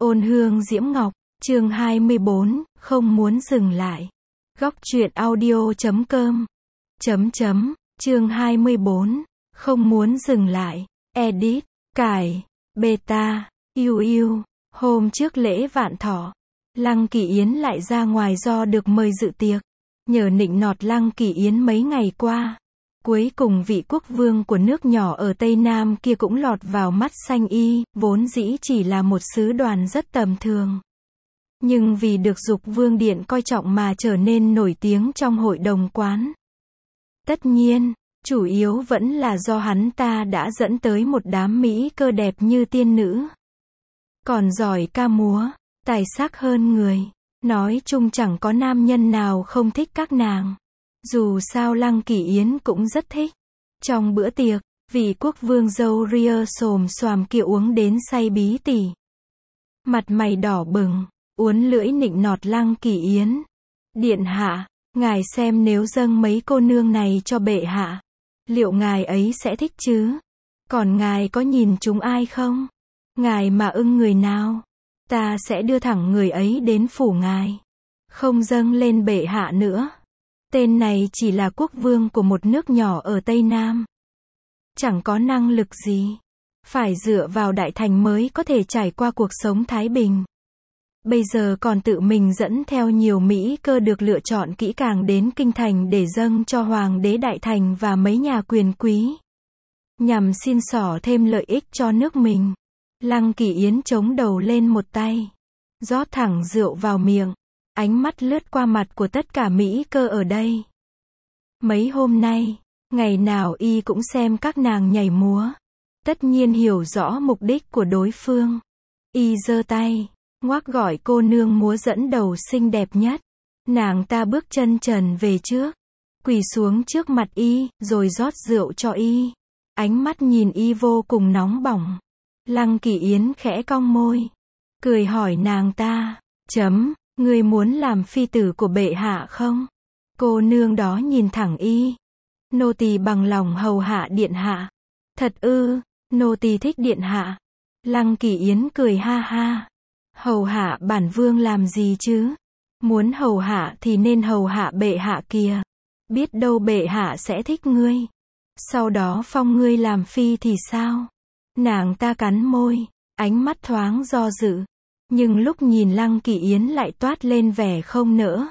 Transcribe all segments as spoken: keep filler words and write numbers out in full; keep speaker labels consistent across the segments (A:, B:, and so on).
A: Ôn hương diễm ngọc, chương hai mươi bốn, không muốn dừng lại. Góc truyện audio chấm com. Chấm chấm, chương hai mươi bốn, không muốn dừng lại. Edit, cải, beta, yêu yêu. Hôm trước lễ vạn thọ, Lăng Kỳ Yến lại ra ngoài do được mời dự tiệc. Nhờ nịnh nọt Lăng Kỳ Yến mấy ngày qua, cuối cùng vị quốc vương của nước nhỏ ở Tây Nam kia cũng lọt vào mắt Sanh Y, vốn dĩ chỉ là một sứ đoàn rất tầm thường. Nhưng vì được Dục Vương Điện coi trọng mà trở nên nổi tiếng trong hội đồng quán. Tất nhiên, chủ yếu vẫn là do hắn ta đã dẫn tới một đám mỹ cơ đẹp như tiên nữ. Còn giỏi ca múa, tài sắc hơn người. Nói chung chẳng có nam nhân nào không thích các nàng. Dù sao Lăng Kỳ Yến cũng rất thích. Trong bữa tiệc, vị quốc vương dâu ria xồm xoàm kia uống đến say bí tỉ. Mặt mày đỏ bừng, uốn lưỡi nịnh nọt Lăng Kỳ Yến. Điện hạ, ngài xem nếu dâng mấy cô nương này cho bệ hạ, liệu ngài ấy sẽ thích chứ? Còn ngài có nhìn chúng ai không? Ngài mà ưng người nào, ta sẽ đưa thẳng người ấy đến phủ ngài. Không dâng lên bệ hạ nữa. Tên này chỉ là quốc vương của một nước nhỏ ở Tây Nam. Chẳng có năng lực gì. Phải dựa vào đại thành mới có thể trải qua cuộc sống thái bình. Bây giờ còn tự mình dẫn theo nhiều mỹ cơ được lựa chọn kỹ càng đến kinh thành để dâng cho hoàng đế đại thành và mấy nhà quyền quý. Nhằm xin xỏ thêm lợi ích cho nước mình. Lăng Kỳ Yến chống đầu lên một tay, rót thẳng rượu vào miệng, ánh mắt lướt qua mặt của tất cả mỹ cơ ở đây. Mấy hôm nay, ngày nào y cũng xem các nàng nhảy múa, tất nhiên hiểu rõ mục đích của đối phương. Y giơ tay, ngoắc gọi cô nương múa dẫn đầu xinh đẹp nhất. Nàng ta bước chân trần về trước, quỳ xuống trước mặt y, rồi rót rượu cho y. Ánh mắt nhìn y vô cùng nóng bỏng. Lăng Kỳ Yến khẽ cong môi, cười hỏi nàng ta, chấm, ngươi muốn làm phi tử của bệ hạ không? Cô nương đó nhìn thẳng y. Nô tỳ bằng lòng hầu hạ điện hạ. Thật ư? Nô tỳ thích điện hạ. Lăng Kỳ Yến cười ha ha. Hầu hạ bản vương làm gì chứ? Muốn hầu hạ thì nên hầu hạ bệ hạ kìa. Biết đâu bệ hạ sẽ thích ngươi. Sau đó phong ngươi làm phi thì sao? Nàng ta cắn môi, ánh mắt thoáng do dự. Nhưng lúc nhìn Lăng Kỳ Yến lại toát lên vẻ không nỡ.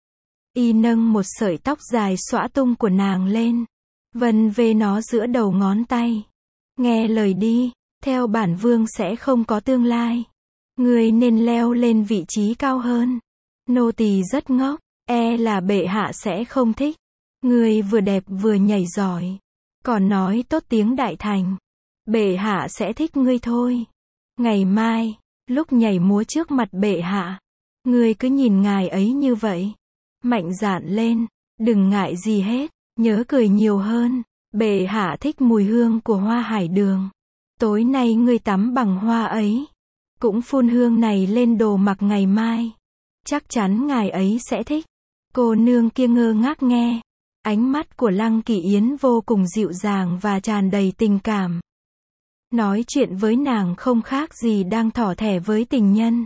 A: Y nâng một sợi tóc dài xõa tung của nàng lên, vân về nó giữa đầu ngón tay. Nghe lời đi, theo bản vương sẽ không có tương lai. Ngươi nên leo lên vị trí cao hơn. Nô tỳ rất ngốc, e là bệ hạ sẽ không thích. Ngươi vừa đẹp vừa nhảy giỏi, còn nói tốt tiếng đại thành. Bệ hạ sẽ thích ngươi thôi. Ngày mai, lúc nhảy múa trước mặt bệ hạ, ngươi cứ nhìn ngài ấy như vậy. Mạnh dạn lên, đừng ngại gì hết, nhớ cười nhiều hơn. Bệ hạ thích mùi hương của hoa hải đường. Tối nay ngươi tắm bằng hoa ấy, cũng phun hương này lên đồ mặc ngày mai. Chắc chắn ngài ấy sẽ thích. Cô nương kia ngơ ngác nghe. Ánh mắt của Lăng Kỳ Yến vô cùng dịu dàng và tràn đầy tình cảm. Nói chuyện với nàng không khác gì đang thỏ thẻ với tình nhân.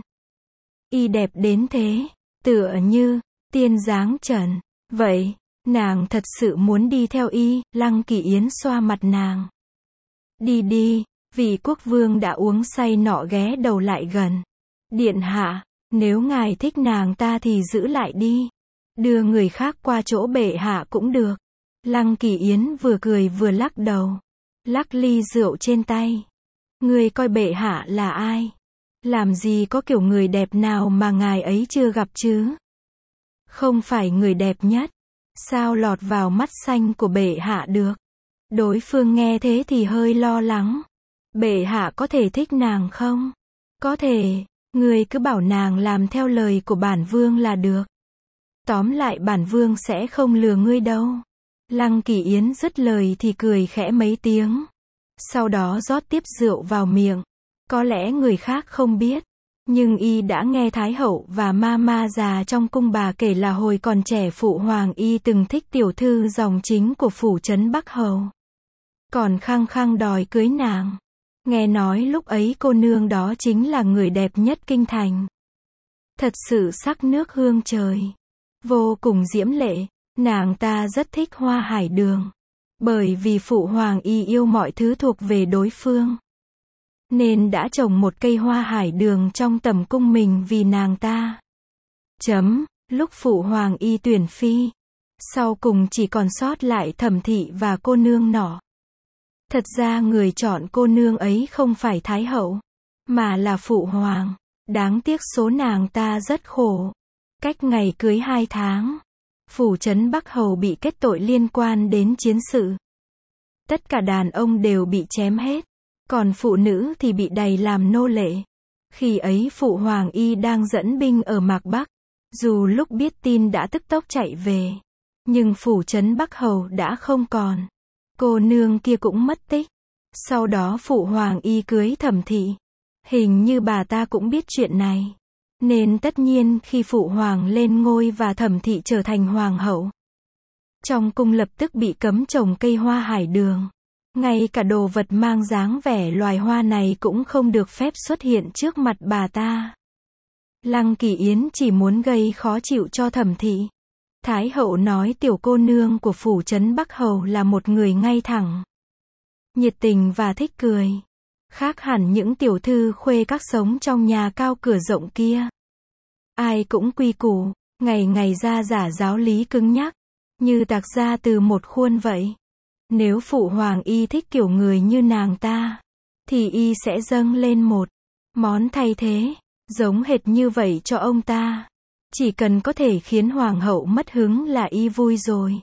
A: Y đẹp đến thế, tựa như tiên dáng trần. Vậy, nàng thật sự muốn đi theo y. Lăng Kỳ Yến xoa mặt nàng. Đi đi, vị quốc vương đã uống say nọ ghé đầu lại gần. Điện hạ, nếu ngài thích nàng ta thì giữ lại đi. Đưa người khác qua chỗ bệ hạ cũng được. Lăng Kỳ Yến vừa cười vừa lắc đầu. Lắc ly rượu trên tay. Người coi bệ hạ là ai? Làm gì có kiểu người đẹp nào mà ngài ấy chưa gặp chứ? Không phải người đẹp nhất. Sao lọt vào mắt xanh của bệ hạ được? Đối phương nghe thế thì hơi lo lắng. Bệ hạ có thể thích nàng không? Có thể, người cứ bảo nàng làm theo lời của bản vương là được. Tóm lại bản vương sẽ không lừa ngươi đâu. Lăng Kỳ Yến dứt lời thì cười khẽ mấy tiếng. Sau đó rót tiếp rượu vào miệng. Có lẽ người khác không biết, nhưng y đã nghe Thái hậu và ma ma già trong cung bà kể là hồi còn trẻ phụ hoàng y từng thích tiểu thư dòng chính của phủ trấn Bắc Hầu. Còn khăng khăng đòi cưới nàng. Nghe nói lúc ấy cô nương đó chính là người đẹp nhất kinh thành. Thật sự sắc nước hương trời. Vô cùng diễm lệ. Nàng ta rất thích hoa hải đường. Bởi vì phụ hoàng y yêu mọi thứ thuộc về đối phương. Nên đã trồng một cây hoa hải đường trong tầm cung mình vì nàng ta. Chấm, lúc phụ hoàng y tuyển phi. Sau cùng chỉ còn sót lại Thẩm thị và cô nương nọ. Thật ra người chọn cô nương ấy không phải Thái hậu, mà là phụ hoàng. Đáng tiếc số nàng ta rất khổ. Cách ngày cưới hai tháng, phủ trấn Bắc Hầu bị kết tội liên quan đến chiến sự. Tất cả đàn ông đều bị chém hết, còn phụ nữ thì bị đày làm nô lệ. Khi ấy phụ hoàng y đang dẫn binh ở Mạc Bắc, dù lúc biết tin đã tức tốc chạy về, nhưng phủ trấn Bắc Hầu đã không còn. Cô nương kia cũng mất tích. Sau đó phụ hoàng y cưới Thẩm thị. Hình như bà ta cũng biết chuyện này. Nên tất nhiên khi phụ hoàng lên ngôi và Thẩm thị trở thành hoàng hậu, trong cung lập tức bị cấm trồng cây hoa hải đường. Ngay cả đồ vật mang dáng vẻ loài hoa này cũng không được phép xuất hiện trước mặt bà ta. Lăng Kỳ Yến chỉ muốn gây khó chịu cho Thẩm thị. Thái hậu nói tiểu cô nương của phủ trấn Bắc Hầu là một người ngay thẳng, nhiệt tình và thích cười. Khác hẳn những tiểu thư khuê các sống trong nhà cao cửa rộng kia. Ai cũng quy củ, ngày ngày ra giả giáo lý cứng nhắc, như tạc ra từ một khuôn vậy. Nếu phụ hoàng y thích kiểu người như nàng ta, thì y sẽ dâng lên một món thay thế, giống hệt như vậy cho ông ta. Chỉ cần có thể khiến hoàng hậu mất hứng là y vui rồi.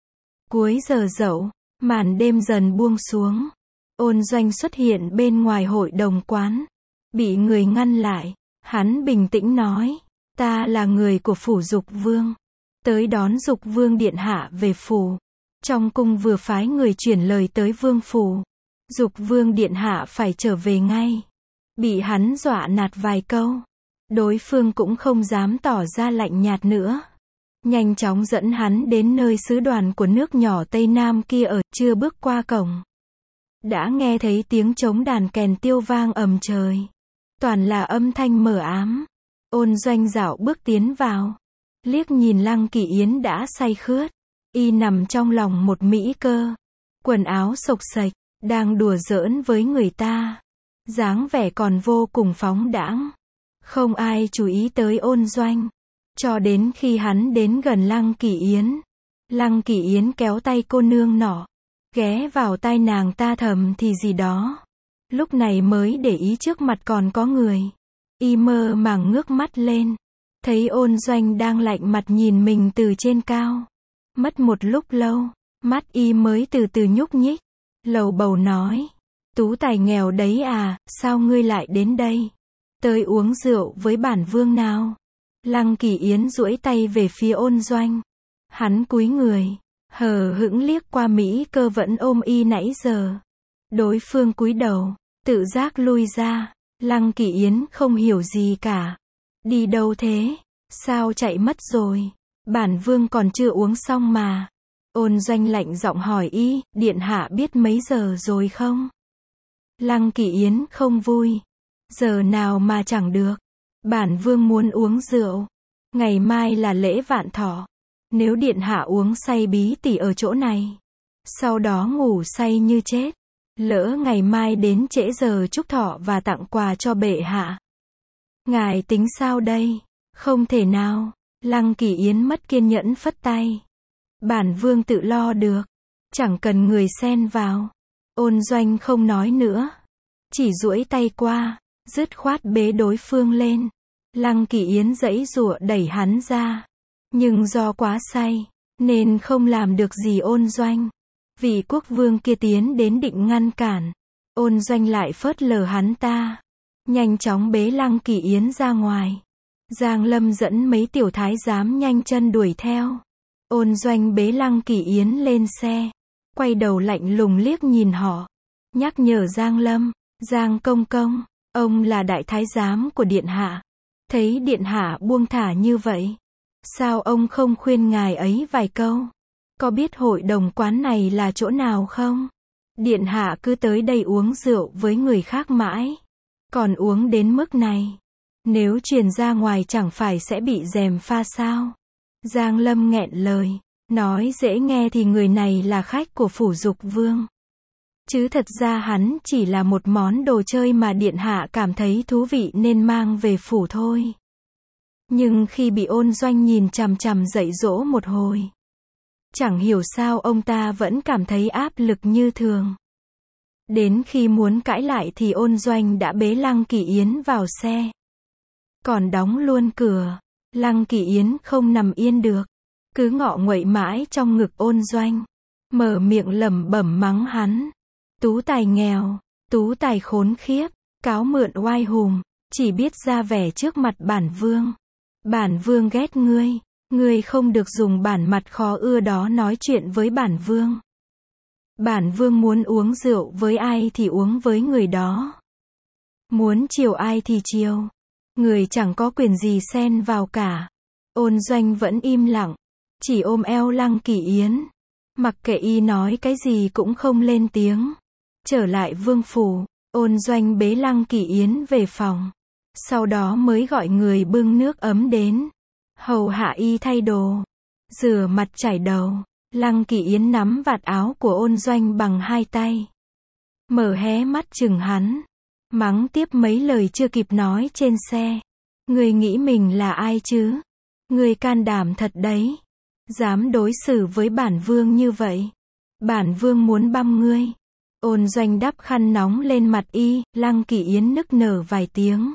A: Cuối giờ dậu, màn đêm dần buông xuống. Ôn Doanh xuất hiện bên ngoài hội đồng quán. Bị người ngăn lại. Hắn bình tĩnh nói, ta là người của phủ Dục Vương. Tới đón Dục Vương điện hạ về phủ. Trong cung vừa phái người chuyển lời tới vương phủ. Dục Vương điện hạ phải trở về ngay. Bị hắn dọa nạt vài câu. Đối phương cũng không dám tỏ ra lạnh nhạt nữa. Nhanh chóng dẫn hắn đến nơi sứ đoàn của nước nhỏ Tây Nam kia ở, chưa bước qua cổng. Đã nghe thấy tiếng trống đàn kèn tiêu vang ầm trời. Toàn là âm thanh mờ ám. Ôn Doanh dạo bước tiến vào. Liếc nhìn Lăng Kỳ Yến đã say khướt. Y nằm trong lòng một mỹ cơ. Quần áo xộc xệch, đang đùa giỡn với người ta. Dáng vẻ còn vô cùng phóng đãng. Không ai chú ý tới Ôn Doanh. Cho đến khi hắn đến gần Lăng Kỳ Yến. Lăng Kỳ Yến kéo tay cô nương nọ. Ghé vào tai nàng ta thầm thì gì đó. Lúc này mới để ý trước mặt còn có người. Y mơ màng ngước mắt lên. Thấy Ôn Doanh đang lạnh mặt nhìn mình từ trên cao. Mất một lúc lâu, mắt y mới từ từ nhúc nhích. Lầu bầu nói. Tú tài nghèo đấy à, sao ngươi lại đến đây? Tới uống rượu với bản vương nào? Lăng Kỳ Yến duỗi tay về phía Ôn Doanh. Hắn cúi người, hờ hững liếc qua mỹ cơ vẫn ôm y nãy giờ. Đối phương cúi đầu, tự giác lui ra. Lăng Kỳ Yến không hiểu gì cả. Đi đâu thế? Sao chạy mất rồi? Bản vương còn chưa uống xong mà. Ôn Doanh lạnh giọng hỏi y, điện hạ biết mấy giờ rồi không? Lăng Kỳ Yến không vui. Giờ nào mà chẳng được. Bản vương muốn uống rượu. Ngày mai là lễ vạn thọ. Nếu điện hạ uống say bí tỉ ở chỗ này, sau đó ngủ say như chết, lỡ ngày mai đến trễ giờ chúc thọ và tặng quà cho bệ hạ, ngài tính sao đây? Không thể nào. Lăng Kỳ Yến mất kiên nhẫn phất tay. Bản vương tự lo được. Chẳng cần người xen vào. Ôn Doanh không nói nữa. Chỉ duỗi tay qua, dứt khoát bế đối phương lên. Lăng Kỳ Yến giãy giụa đẩy hắn ra. Nhưng do quá say, nên không làm được gì Ôn Doanh. Vị quốc vương kia tiến đến định ngăn cản. Ôn Doanh lại phớt lờ hắn ta. Nhanh chóng bế Lăng Kỳ Yến ra ngoài. Giang Lâm dẫn mấy tiểu thái giám nhanh chân đuổi theo. Ôn Doanh bế Lăng Kỳ Yến lên xe. Quay đầu lạnh lùng liếc nhìn họ. Nhắc nhở Giang Lâm. Giang công công, ông là đại thái giám của điện hạ. Thấy điện hạ buông thả như vậy, sao ông không khuyên ngài ấy vài câu? Có biết hội đồng quán này là chỗ nào không? Điện hạ cứ tới đây uống rượu với người khác mãi. Còn uống đến mức này. Nếu truyền ra ngoài chẳng phải sẽ bị gièm pha sao? Giang Lâm nghẹn lời. Nói dễ nghe thì người này là khách của phủ Dục Vương. Chứ thật ra hắn chỉ là một món đồ chơi mà điện hạ cảm thấy thú vị nên mang về phủ thôi. Nhưng khi bị Ôn Doanh nhìn chằm chằm dạy dỗ một hồi, chẳng hiểu sao ông ta vẫn cảm thấy áp lực như thường. Đến khi muốn cãi lại thì Ôn Doanh đã bế Lăng Kỳ Yến vào xe. Còn đóng luôn cửa. Lăng Kỳ Yến không nằm yên được. Cứ ngọ nguậy mãi trong ngực Ôn Doanh. Mở miệng lẩm bẩm mắng hắn. Tú tài nghèo. Tú tài khốn khiếp. Cáo mượn oai hùng. Chỉ biết ra vẻ trước mặt bản vương. Bản vương ghét ngươi. Ngươi không được dùng bản mặt khó ưa đó nói chuyện với bản vương. Bản vương muốn uống rượu với ai thì uống với người đó. Muốn chiều ai thì chiều. Người chẳng có quyền gì xen vào cả. Ôn Doanh vẫn im lặng. Chỉ ôm eo Lăng Kỳ Yến. Mặc kệ y nói cái gì cũng không lên tiếng. Trở lại vương phủ. Ôn Doanh bế Lăng Kỳ Yến về phòng. Sau đó mới gọi người bưng nước ấm đến. Hầu hạ y thay đồ. Rửa mặt chải đầu. Lăng Kỳ Yến nắm vạt áo của Ôn Doanh bằng hai tay. Mở hé mắt chừng hắn. Mắng tiếp mấy lời chưa kịp nói trên xe. Ngươi nghĩ mình là ai chứ? Ngươi can đảm thật đấy. Dám đối xử với bản vương như vậy. Bản vương muốn băm ngươi. Ôn Doanh đắp khăn nóng lên mặt y, Lăng Kỳ Yến nức nở vài tiếng.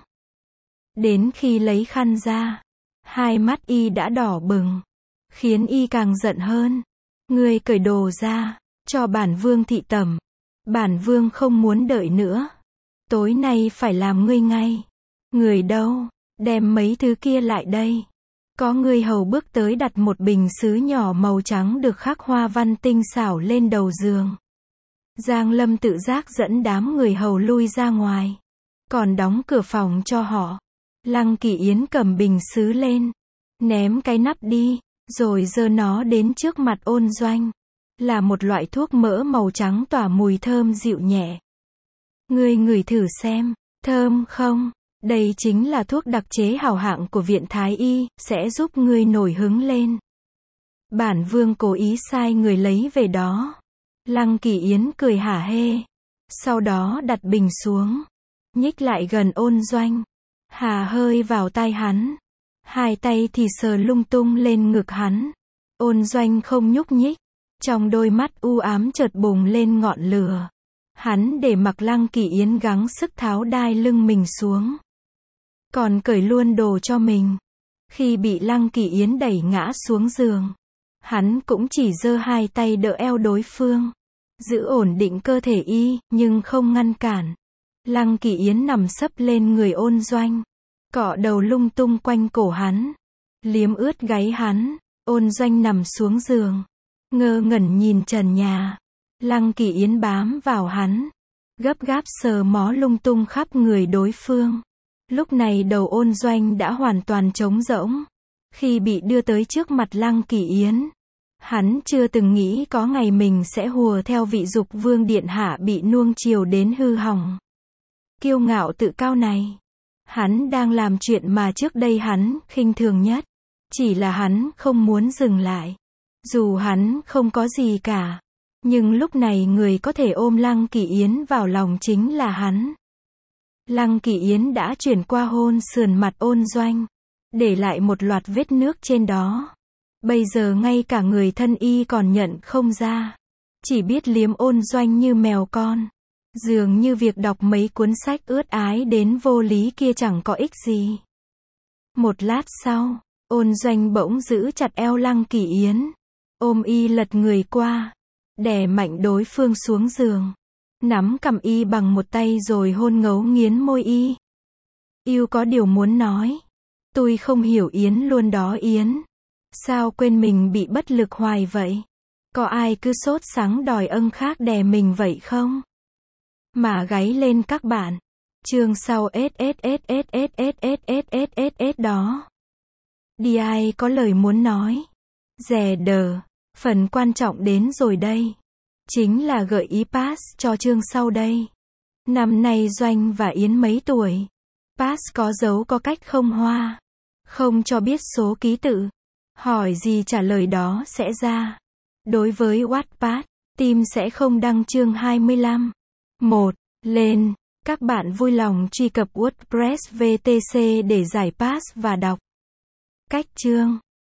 A: Đến khi lấy khăn ra, hai mắt y đã đỏ bừng. Khiến y càng giận hơn. Ngươi cởi đồ ra, cho bản vương thị tẩm. Bản vương không muốn đợi nữa. Tối nay phải làm ngươi ngay. Người đâu? Đem mấy thứ kia lại đây. Có người hầu bước tới đặt một bình sứ nhỏ màu trắng được khắc hoa văn tinh xảo lên đầu giường. Giang Lâm tự giác dẫn đám người hầu lui ra ngoài. Còn đóng cửa phòng cho họ. Lăng Kỳ Yến cầm bình sứ lên. Ném cái nắp đi. Rồi giơ nó đến trước mặt Ôn Doanh. Là một loại thuốc mỡ màu trắng tỏa mùi thơm dịu nhẹ. Ngươi ngửi thử xem. Thơm không? Đây chính là thuốc đặc chế hảo hạng của viện Thái Y, sẽ giúp ngươi nổi hứng lên. Bản vương cố ý sai người lấy về đó. Lăng Kỳ Yến cười hả hê. Sau đó đặt bình xuống. Nhích lại gần Ôn Doanh. Hà hơi vào tai hắn. Hai tay thì sờ lung tung lên ngực hắn. Ôn Doanh không nhúc nhích. Trong đôi mắt u ám chợt bùng lên ngọn lửa. Hắn để mặc Lăng Kỳ Yến gắng sức tháo đai lưng mình xuống. Còn cởi luôn đồ cho mình. Khi bị Lăng Kỳ Yến đẩy ngã xuống giường, hắn cũng chỉ giơ hai tay đỡ eo đối phương. Giữ ổn định cơ thể y, nhưng không ngăn cản. Lăng Kỳ Yến nằm sấp lên người Ôn Doanh. Cọ đầu lung tung quanh cổ hắn. Liếm ướt gáy hắn. Ôn Doanh nằm xuống giường. Ngơ ngẩn nhìn trần nhà. Lăng Kỳ Yến bám vào hắn. Gấp gáp sờ mó lung tung khắp người đối phương. Lúc này đầu Ôn Doanh đã hoàn toàn trống rỗng. Khi bị đưa tới trước mặt Lăng Kỳ Yến, hắn chưa từng nghĩ có ngày mình sẽ hùa theo vị Dục Vương điện hạ bị nuông chiều đến hư hỏng. Kiêu ngạo tự cao này. Hắn đang làm chuyện mà trước đây hắn khinh thường nhất. Chỉ là hắn không muốn dừng lại. Dù hắn không có gì cả. Nhưng lúc này người có thể ôm Lăng Kỳ Yến vào lòng chính là hắn. Lăng Kỳ Yến đã chuyển qua hôn sườn mặt Ôn Doanh. Để lại một loạt vết nước trên đó. Bây giờ ngay cả người thân y còn nhận không ra. Chỉ biết liếm Ôn Doanh như mèo con. Dường như việc đọc mấy cuốn sách ướt ái đến vô lý kia chẳng có ích gì. Một lát sau, Ôn Doanh bỗng giữ chặt eo Lăng Kỳ Yến. Ôm y lật người qua. Đè mạnh đối phương xuống giường. Nắm cầm y bằng một tay rồi hôn ngấu nghiến môi y. Yêu có điều muốn nói. Tôi không hiểu Yến luôn đó Yến. Sao quên mình bị bất lực hoài vậy? Có ai cứ sốt sắng đòi âng khác đè mình vậy không? Mà gáy lên các bạn. Chương sau ét ét ét ét ét ét ét ét ét ét ét đó. Đi ai có lời muốn nói. Dè đờ. Phần quan trọng đến rồi đây. chính là gợi ý pass cho chương sau đây. Năm nay Doanh và Yến mấy tuổi? Pass có dấu có cách không hoa? Không cho biết số ký tự. Hỏi gì trả lời đó sẽ ra. Đối với Wattpad, team sẽ không đăng chương hai mươi lăm. một. Lên. Các bạn vui lòng truy cập WordPress vê tê xê để giải pass và đọc cách chương.